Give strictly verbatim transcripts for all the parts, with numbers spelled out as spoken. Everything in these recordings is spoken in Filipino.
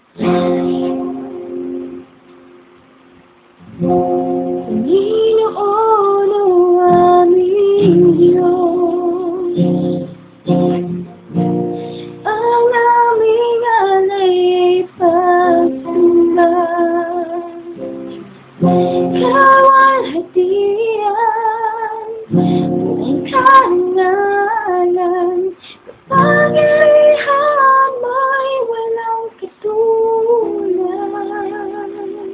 Panginoon ang aming Diyos, ang aming alay ay pagsamba. Kawalhatian, buong karangalan, kapangyarihan mo'y walang katulad.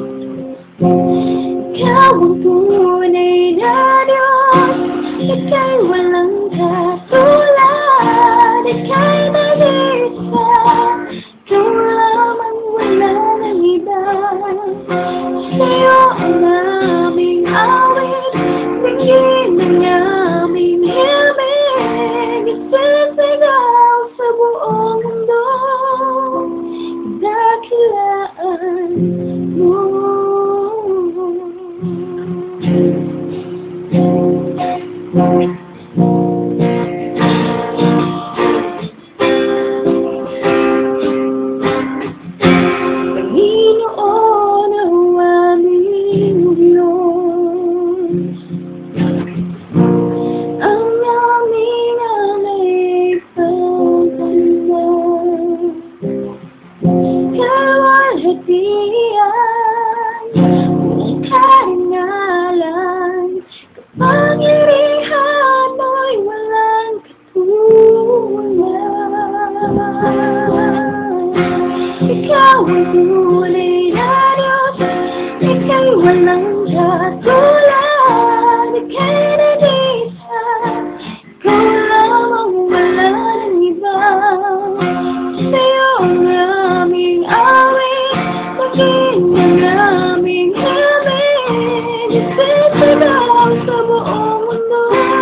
Ikaw ang tunay na Diyos, ika'y walang katulad, ika'y nag-iisa, ikaw lamang, wala nang iba. Sa'yo ang aming awit, bigyan ang aming himig, isisigaw sa buong mundo, dakilaan mo. Panginoon ang aming Diyos, ang aming alay pagsamba. Kawalhatian, buong karangalan, kapangyarihan mo'y walang katulad. Ikaw ang tunay na Diyos, ika'y walang katulad, ika'y nag-iisa, ikaw lamang, wala nang iba. Sa'yo ang aming awit, maging ang aming himig, isisigaw sa buong mundo.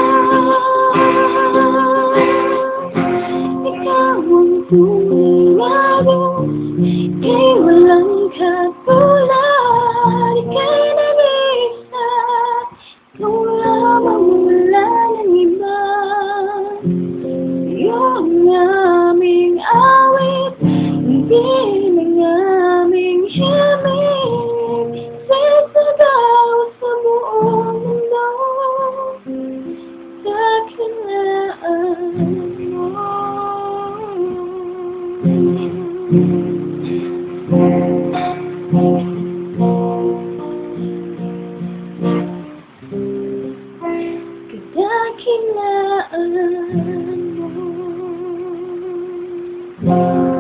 Ikaw ang tunay na Diyos, ika'y walang katulad, ika'y nag-iisa, ikaw lamang, wala nang iba. Sa'yo ang aming awit, hingin ang aming himig, sisigaw sa buong mundo, dakilaan mo. Kadakilaan mo.